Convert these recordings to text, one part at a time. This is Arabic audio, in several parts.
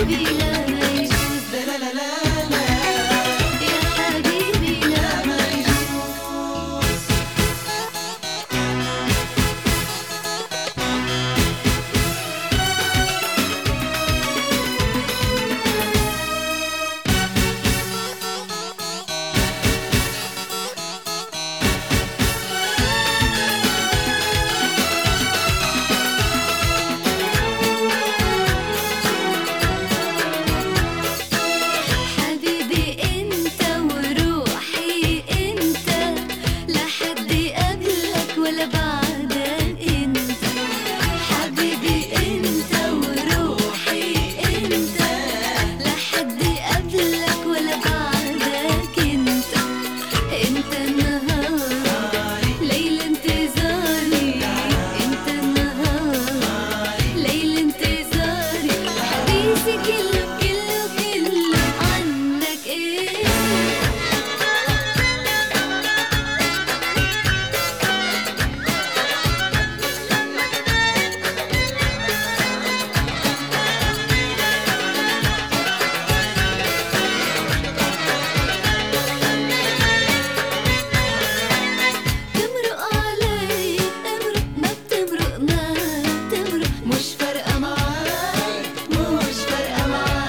حبيبي لا ما يجوز، لا لا لا لا لا يا حبيبي لا ما يجوز. حبيبي انت وروحي انت، لا حد قبلك ولا بعدك انت. حبيبي انت وروحي انت، لا حد قبلك ولا بعدك انت. انت النهار ليل انتظاري، انت النهار ليل انتظاري. حديثي كله كله كله عنك ايه. تمرق علي امرق، ما بتمرق ما بتمرق، مش فارقة معاي مش فارقة معاي.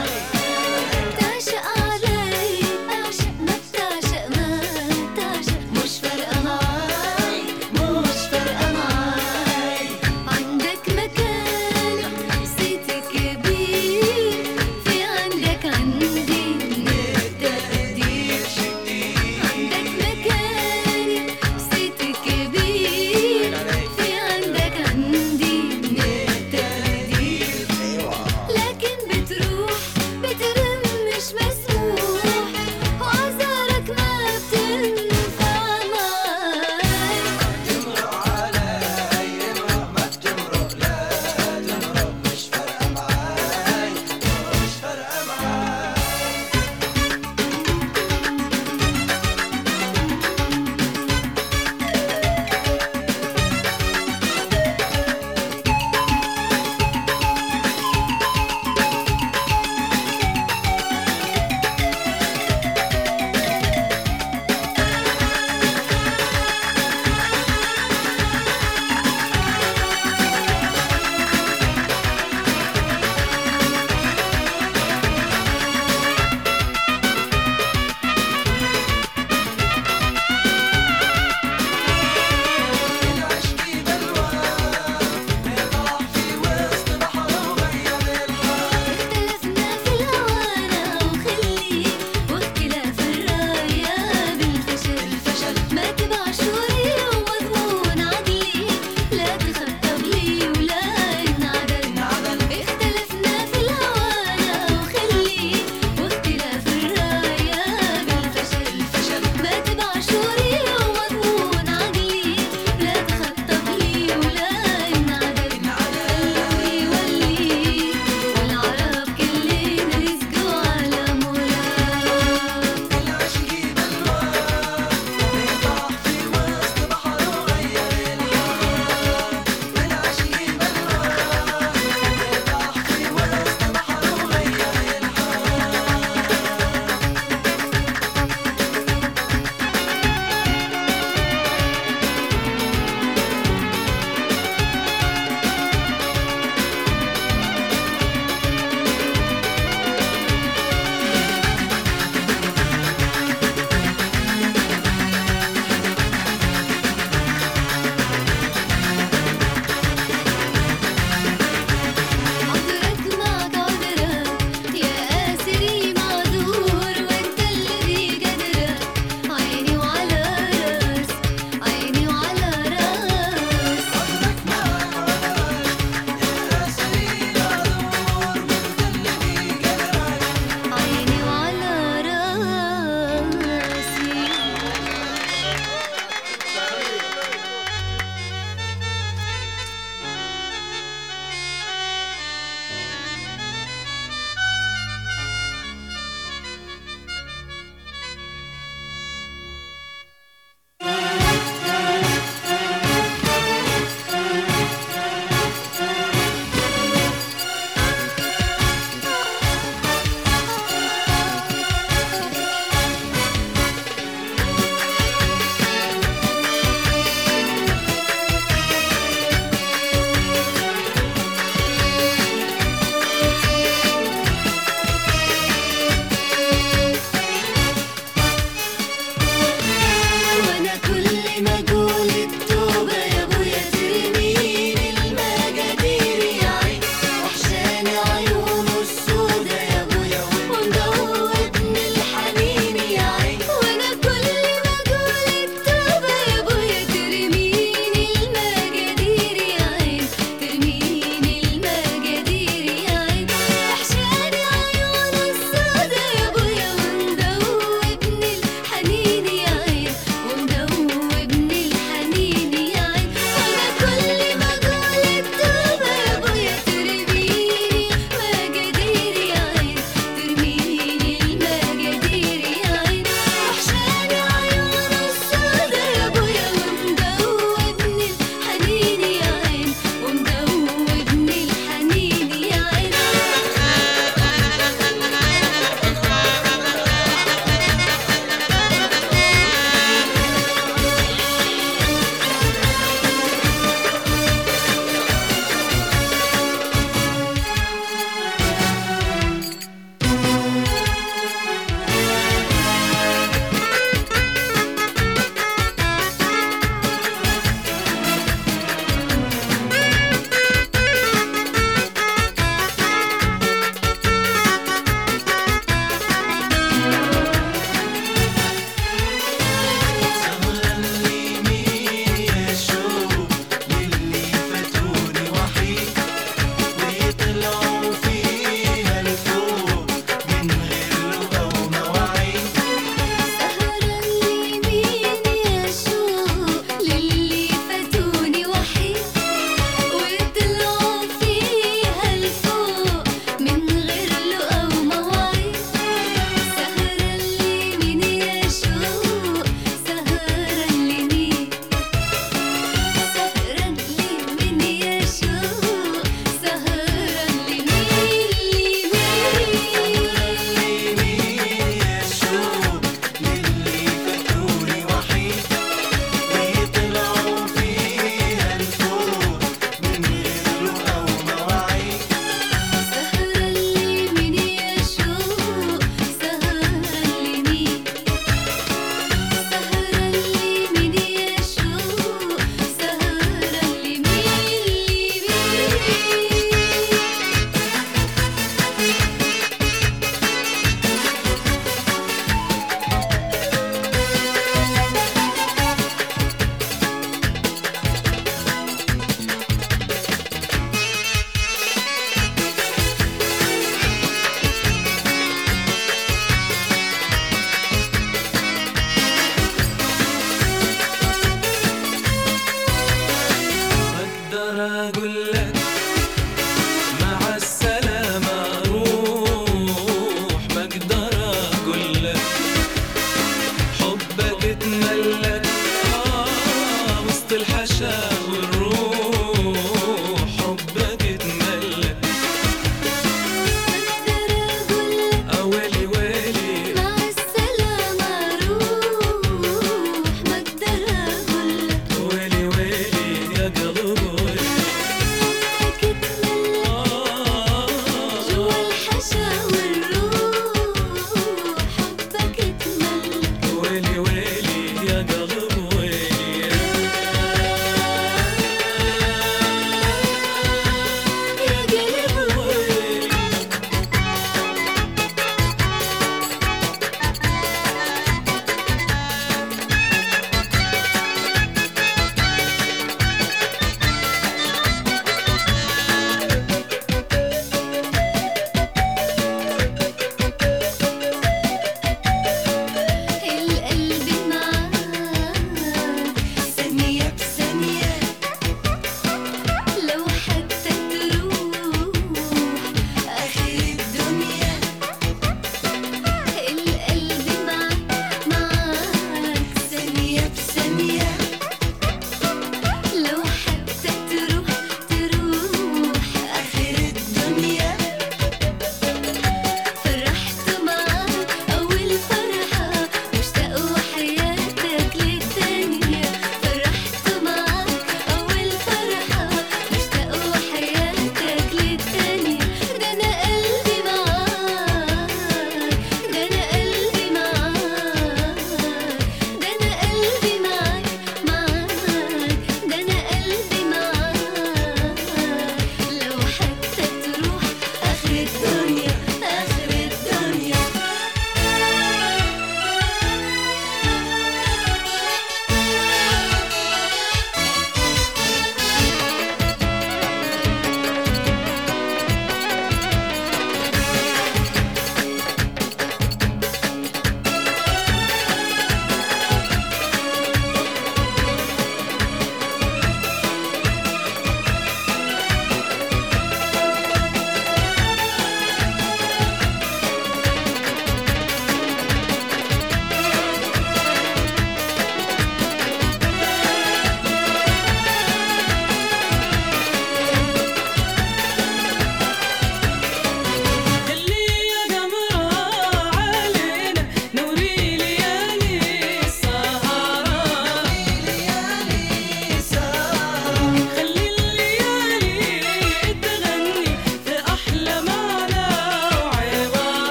الدنيا آخر الدنيا.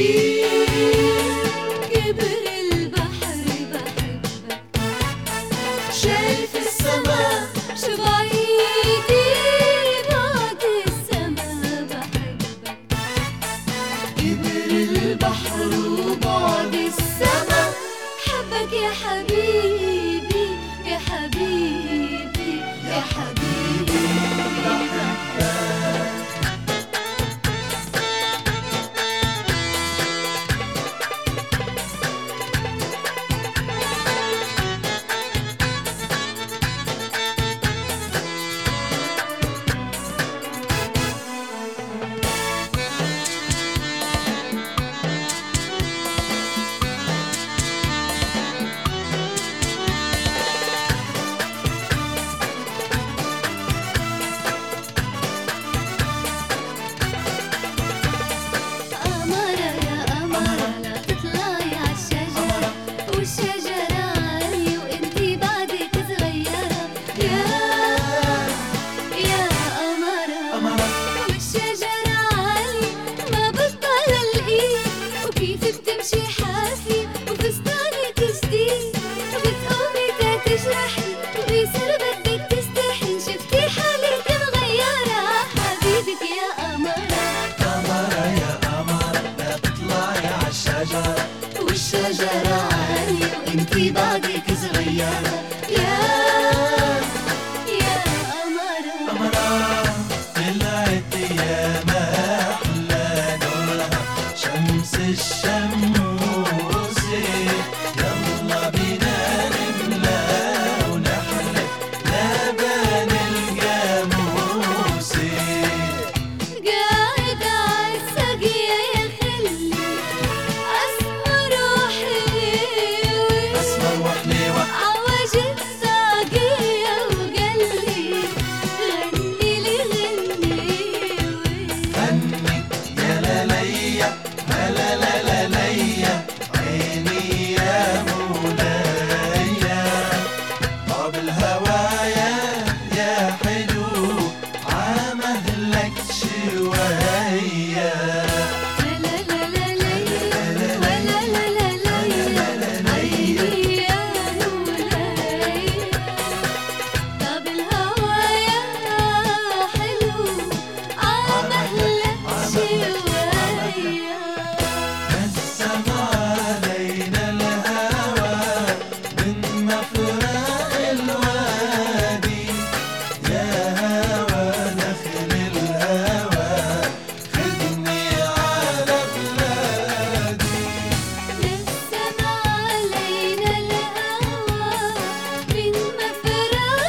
كبر البحر بحبك، شايف السما شبعيدي بعد السما بحبك، كبر البحر وبعد السما حبك يا حبيبي يا حبيبي يا حبيبي قمرة يا قمرة لا تطلعي عالشجرة، والشجرة عالية وانتي بعدك صغيرة، يا قمرة والشجرة عالية ما بطل الإيد، وكيف بتمشي حافي وفستانك جديد، وبتقومي تجرحي وبيصير بدك تستحي، شفتي حالك مغيرة حبيبك يا قمرة، قمرة يا قمرة لا تطلعي عالشجرة، والشجرة عالية وانتي بعدك صغيرة، يا قمرة قمرة طلعت يا ما أحلى نورها شمس الشموس، يلا بينا نملى ونحلى لبن الجاموس، قاعد عالسقيا يا خلي أسمر وحليوي، أسمر وحليوة عوج الساقية وقلي غني لي غنيوي، غنت يا لاليا هلا لا لاليا عيني يا مولايا، طاب الهوايا يا حلو عامهلك شوية، لا لا لا لا ولا لا لا لا عيني يا مولاي، طاب الهوايا حلو عمهلك شوية، نسم علينا الهوى من مفرق الوادي، يا هوى نخل الهوى خدني على بلادي، نسم علينا الهوى من مفرق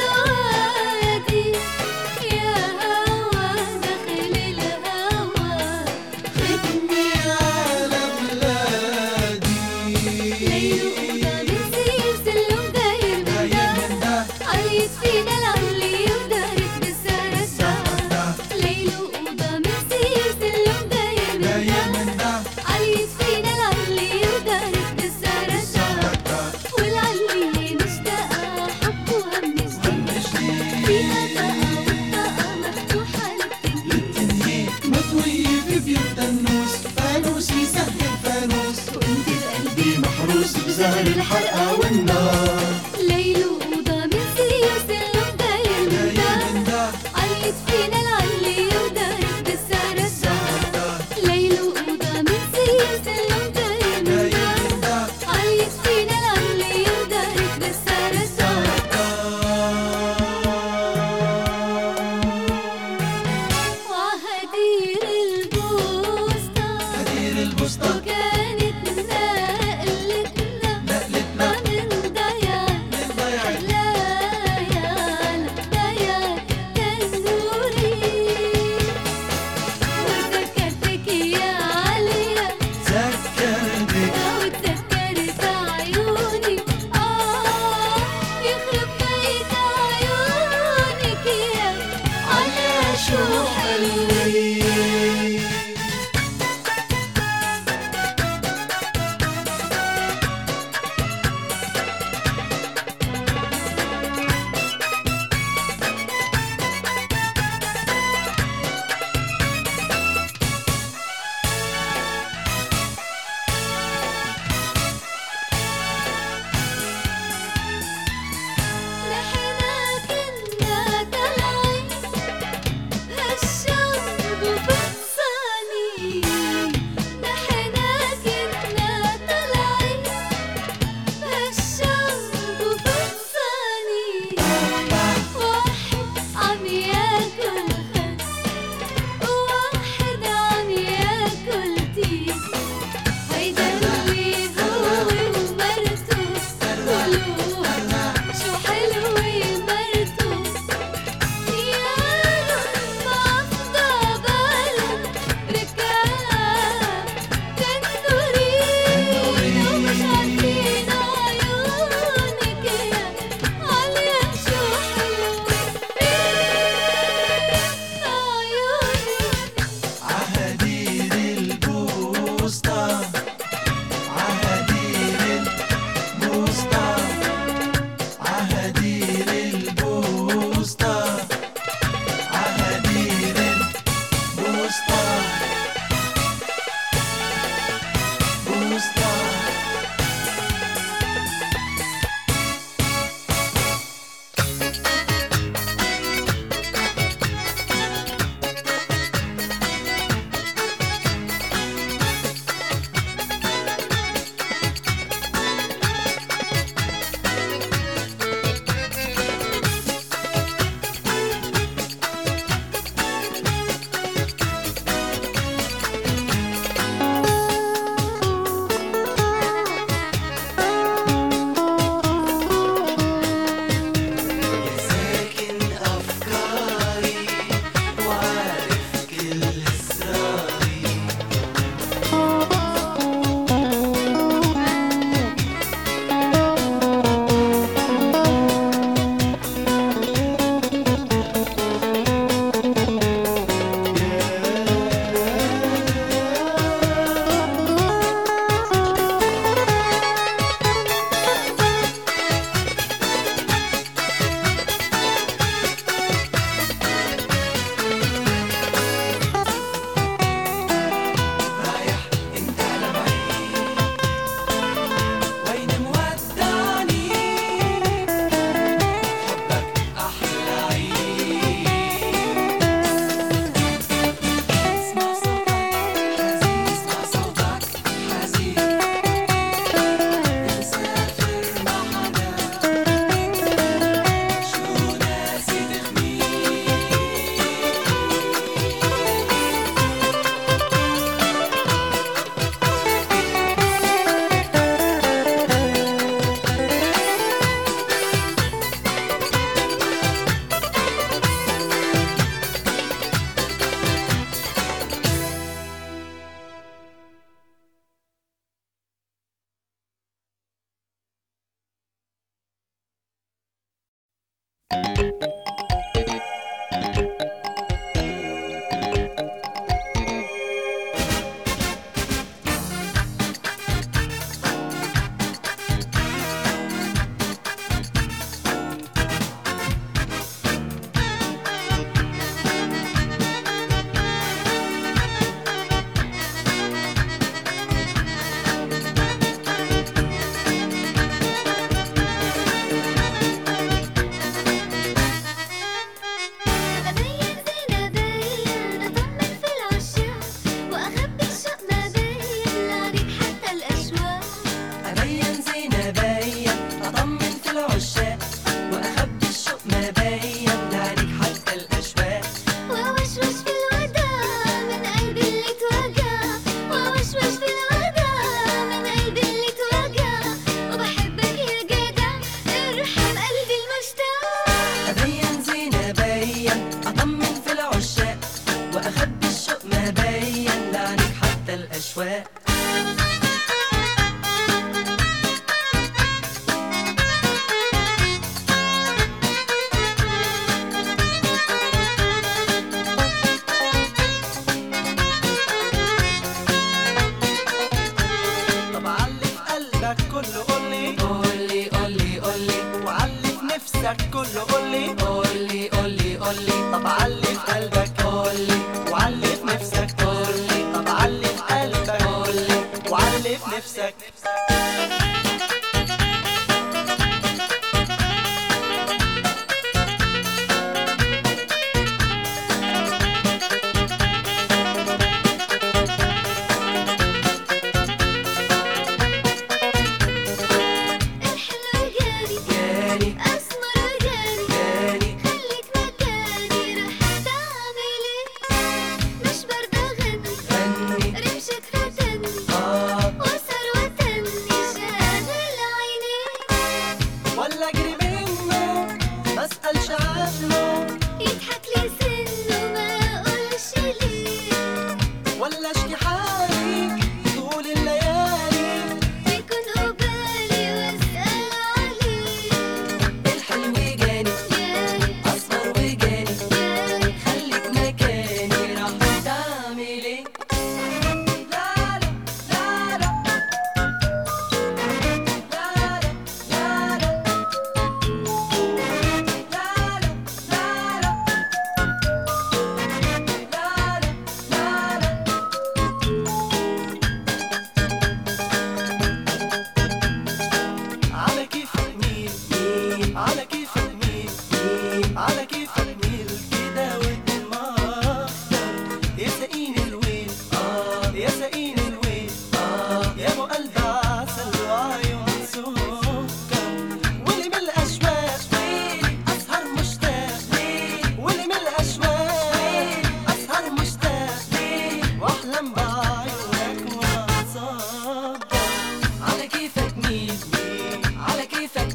الوادي، يا هوى دخل الهوى خدني على بلادي، ليل وقضى من سيف سلم داير من داير ده، من ده عريت فينا العلي ودارت بالسرسة، ليل وقضى من سيف سلم داير من داير ده، من ده عريت فينا العلي ودارت بالسرسة، والعلي مشتاقة حب وهم جديد، فيها طاقة والطاقة مفتوحة للتنين، مطوي في بيوت دنوس فانوس يسهل فانوس، وانت بقلبي محروس بزهر الحرقة والنار، ليل وقضى من سيف سلم داير من داير ده، من ده عيت فينا العلي ودارت بالسرسة، ليل وقضى من سيف سلم داير من داير ده، من ده عيت فينا العلي ودارت بالسرسة، وعهدير البوسطة هدير البسطة وكانت نقلتنا نقلتنا من ضياع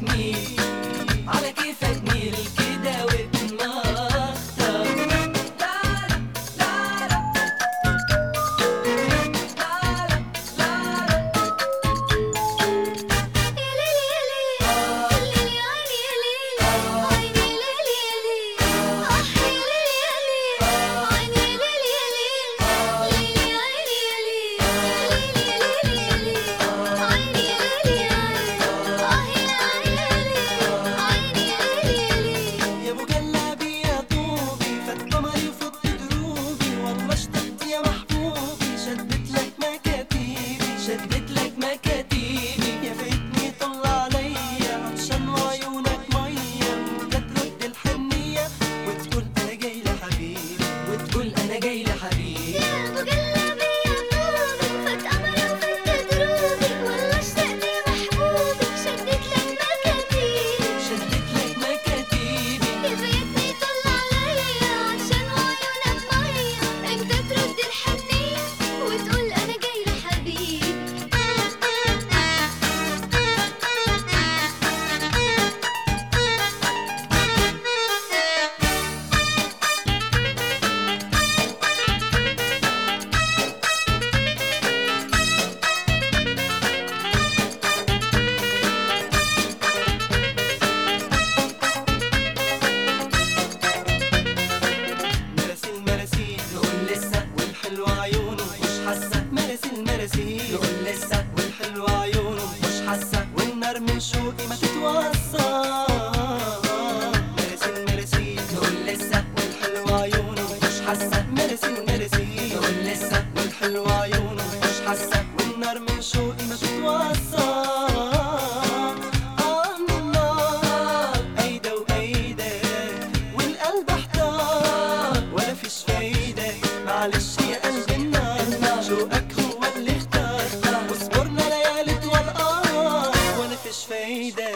ميل على كيفك ميل كده واتمخطر. يا ابو جلابي يا طوبي فات قمري وفضت دروبي والله اشتقت يا محبوبي شدت لك مكاتيبي شدت لك مكاتيبي يا فايتني طل عليا عطشان وعيونك ميه لا ترد الحنيه وتقول انا جاي لحبيبي وتقول انا جاي لحبيبي. يا ابو جلابي يا طوبي فات قمري وفات دروبي والله اشتقت يا محبوبي شدت لك مكاتيبي شدت لك مكاتيبي يا فايتني طل عليا عطشان وعيونك ميه انت ترد الحنيه وتقول انا جاي لحبيبي. مراسيل مراسيل نقول لسه والحلوة عيونه مش حاسه. مراسيل مراسيل نقول لسه والحلوة عيونه مش حاسه. والنار من شوقي ما تتوصى. مراسيل مراسيل نقول لسه والحلوة عيونه مش حاسه. مراسيل مراسيل نقول لسه والحلوة عيونه مش حاسه. والنار من شوقي ما تتوصى. النار أيدة وأيدة والقلب احتار ولا فيش فايدة معلش يا قلبي النار شوقك هو اللي اختار وصبرنا ليالي طوال ولا فيش فايدة.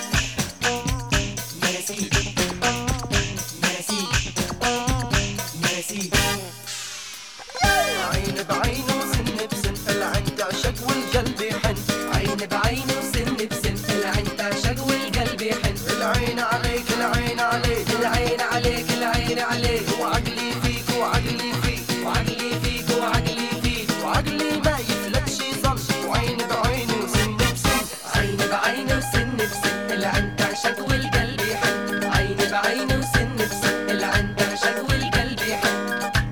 مراسيل مراسيل مراسيل عين بعين وسن بسن العين تعشق والقلب يحن. عين بعين وسن بسن العين تعشق والقلب يحن. العين عليك العين عليك العين عليك العين عليك وعقلي فيك وعقلي فيك وعقلي فيك وعقلي فيك وعقلي ما يفلتش ظل وعين بعين وسن بسن. عين بعين وسن بسن العين تعشق والقلب يحن. عين بعين وسن بسن العين تعشق والقلب يحن.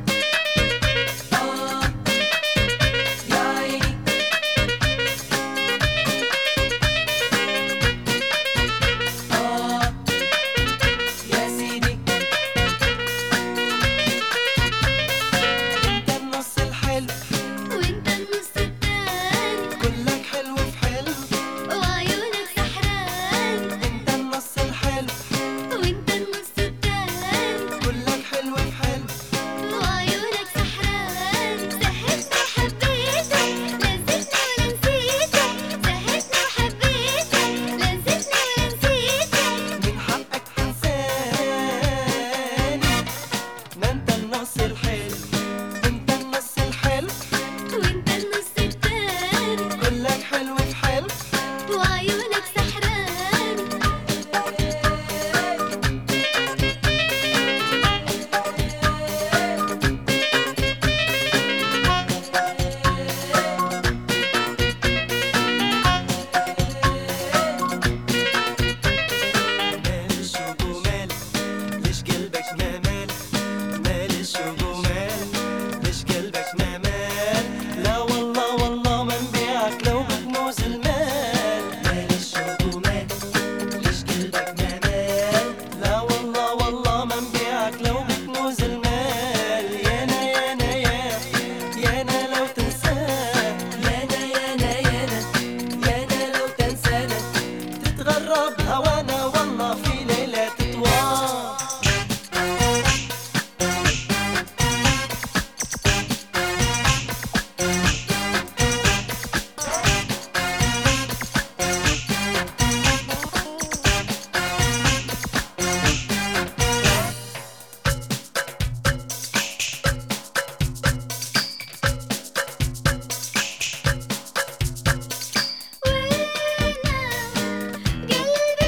يا عيني يا سيدي انت النص الحلو وانت النص التاني كلك حلو في حلو. وعيونك سحران انت النص الحلو وانت النص التاني كلك حلو في حلو. وعيونك سحران سهتني وحبيتك لذتني ولا نسيتك سهتني وحبيتك لذتني ولا نسيتك من حقك تنساني ما انت النص الحلو. انت النص الحلو وانت النص التاني كلك حلو في حلو. وعيونك سحران مال الشوق ومال ليش قلبك ما مال. مال الشوق ومال ليش قلبك ما مال. لا والله والله ما نبيعك لو بكنوز المال. مال الشوق ومال ليش قلبك ما مال. لا والله والله ما نبيعك لو بكنوز المال. يانا يانا يانا لو تنساه يانا يانا يانا يانا لو تنسانا. تتغرب هوانا والله في ليلة طوال. قلبي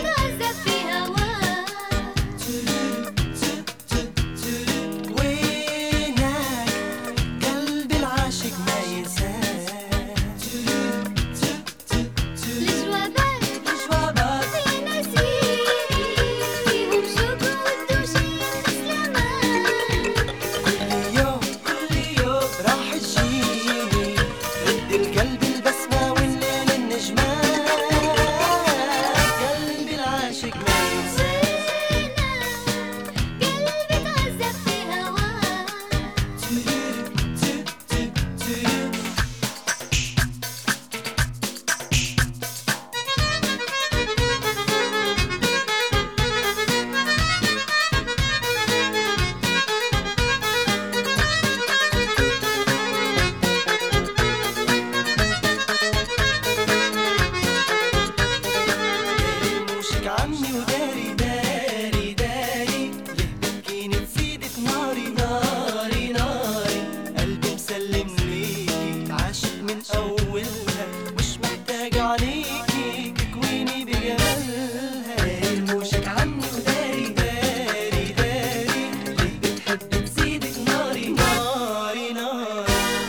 عني وداري داري داري، ليه بتجيني تزيد في ناري ناري ناري. قلبي مسلم ليكي عاشق من أولها، مش محتاج عليكي تكويني بجمالها. داري رموشك عني وداري داري داري، ليه بتحب تزيد في ناري ناري ناري.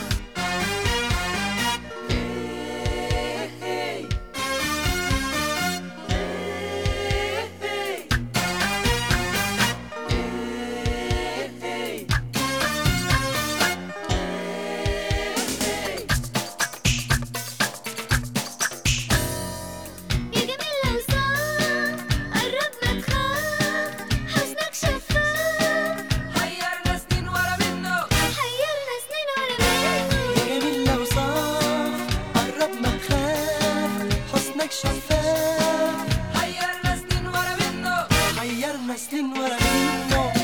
يا جميل لو صار قرب ما تخاف، حسنك شفاف حيرنا سنين ورا منه، حيرنا سنين ورا منه. يا جميل لو صاف قرب ما تخاف، حسنك شفاف حيرنا سنين ورا منه. حيرنا سنين ورا منه.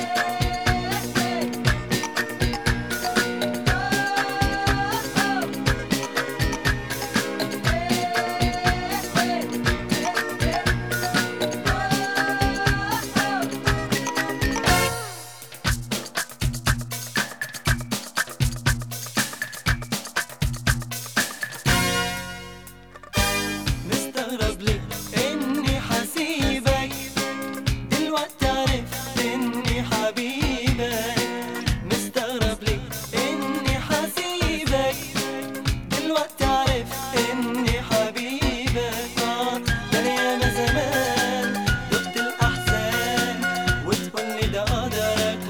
مستغرب ليه اني حسيبك، دلوقتي عرفت اني حبيبك. مستغرب ليه اني حسيبك، دلوقتي عرفت اني حبيبك. ده انا ياما زمان دقت الاحزان، وتقولي ده قدرك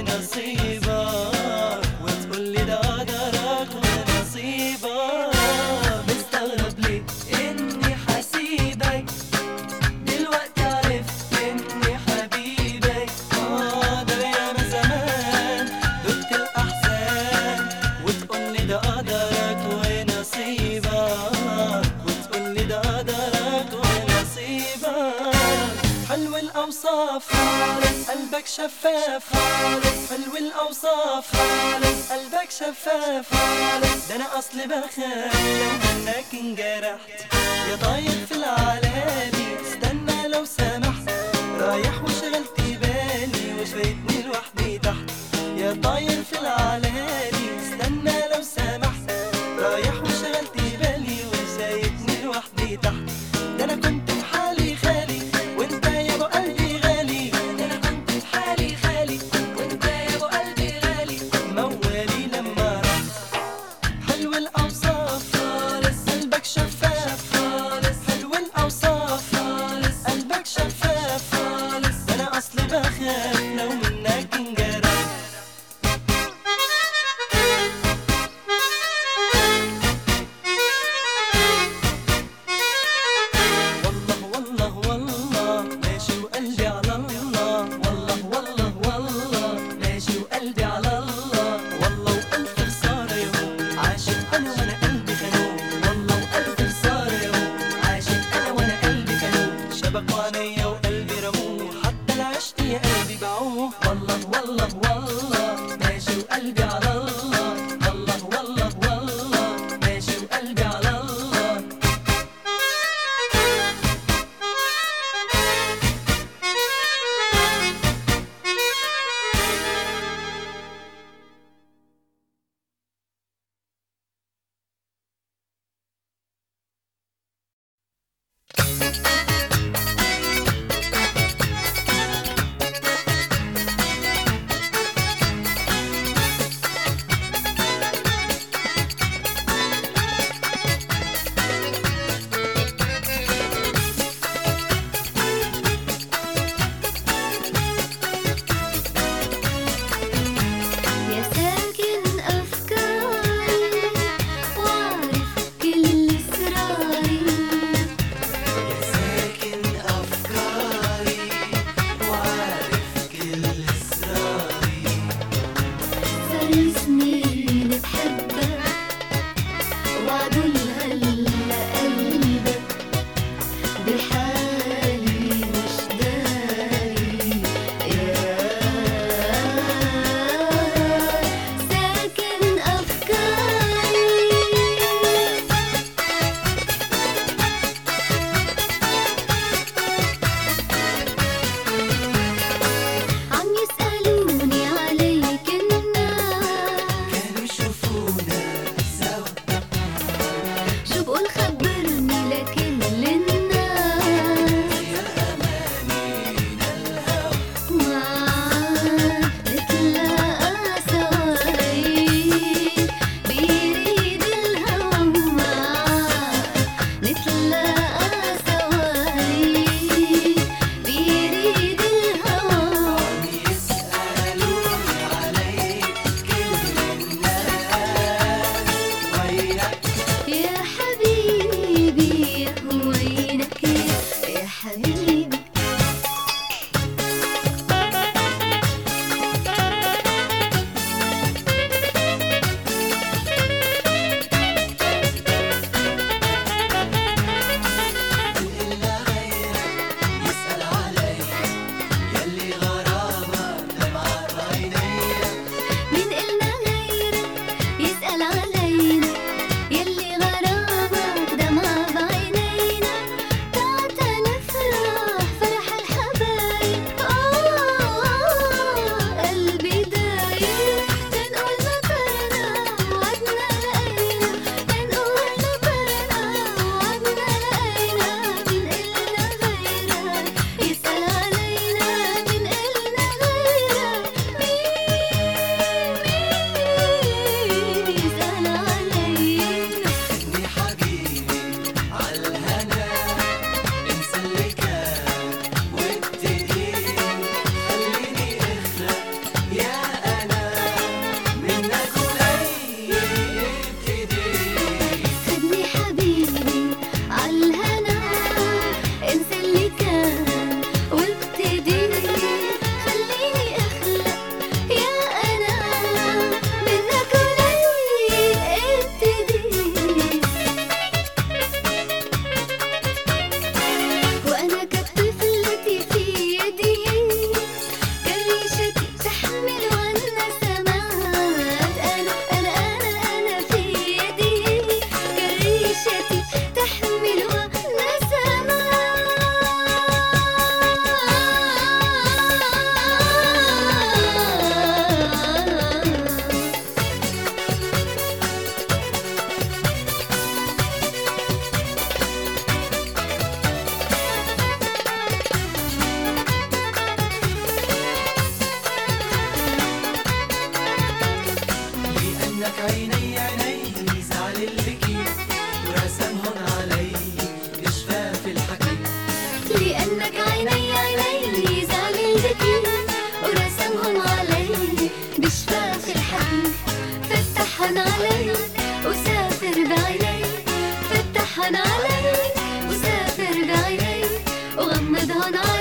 ونصيبك، وتقولي ده قدرك ونصيبك. مستغرب ليه اني حسيبك، دلوقتي عرفت اني حبيبك. ده انا ياما زمان دقت الاحزان، وتقولي ده قدرك ونصيبك، وتقولي ده قدرك ونصيبك. حلو الاوصاف قلبك شفاف، حلو الاوصاف قلبك شفاف. ده انا اصلي بخاف لو منك انجرحت، يا طاير في العلالي استنى لو سمحت. رايح وشغلت بالي وشايفني لوحدي تحت، يا طاير في العلالي استنى لو سمحت. رايح وشغلت بالي وشايفني لوحدي تحت. ده انا كنت بحالي خالي وانت يا ابو قلبي غالي، ده انا كنت في حالي خالي وانت يا ابو قلبي غالي. موالي لما رحت. حلو الاوصاف قلبك شفاف، حلو الاوصاف قلبك شفاف. ده انا اصلي بخاف لو منك انجرحت. والله والله والله ماشي وقلبي على الله، والله والله والله ماشي وقلبي على الله. والله وألف خسارة يوم عاشق أنا وأنا قلبي خنوق. والله وألف خسارة يوم عاشق أنا وأنا قلبي خنوق. شبكوا عينيا وقلبي رموه، حتى العشق يا قلبي باعوه. والله والله والله ماشي وقلبي على الله. والله والله والله ماشي وقلبي على الله. لأنك عيني عيني زعل ذكي ورسمهم علي بشفاف الحكي. فتحن علي وسافر بعيني، فتحن علي وسافر بعيني وغمضهن علي